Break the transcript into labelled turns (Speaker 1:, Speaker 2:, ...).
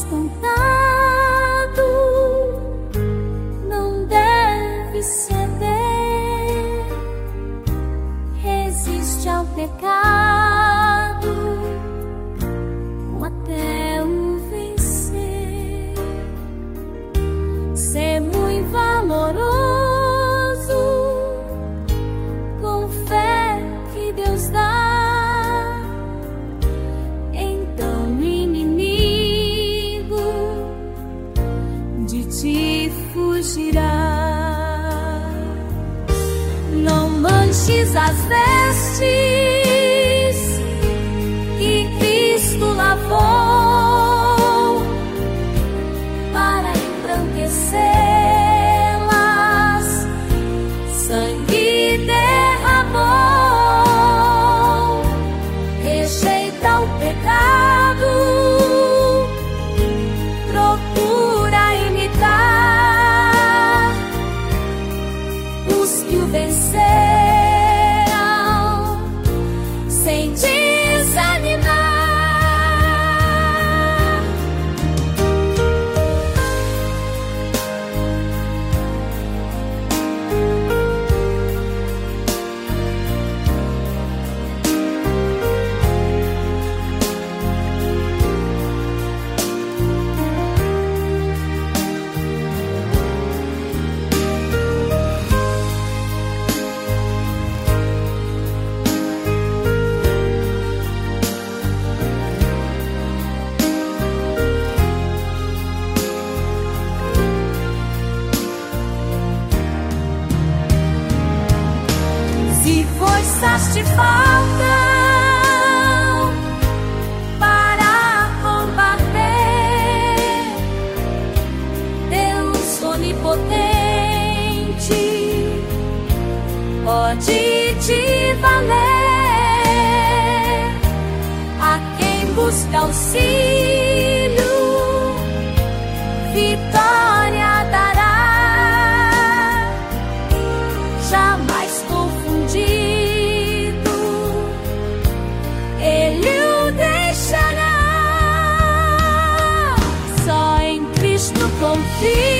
Speaker 1: espantado, não deve ceder, resiste ao pecado até o vencer. Ser muito valoroso, com fé que Deus dá, então o inimigo de ti fugirá. Não manches as vestes que Cristo lavou para embranquecê-las, sangue derramou. Rejeita o pecado, procura imitar os que o venceram, sem desanimar. Se forçaste falta para combater, Deus onipotente pode te valer. A quem busca auxílio, vitória dará. Jamais confundido, Ele o deixará. Só em Cristo confia.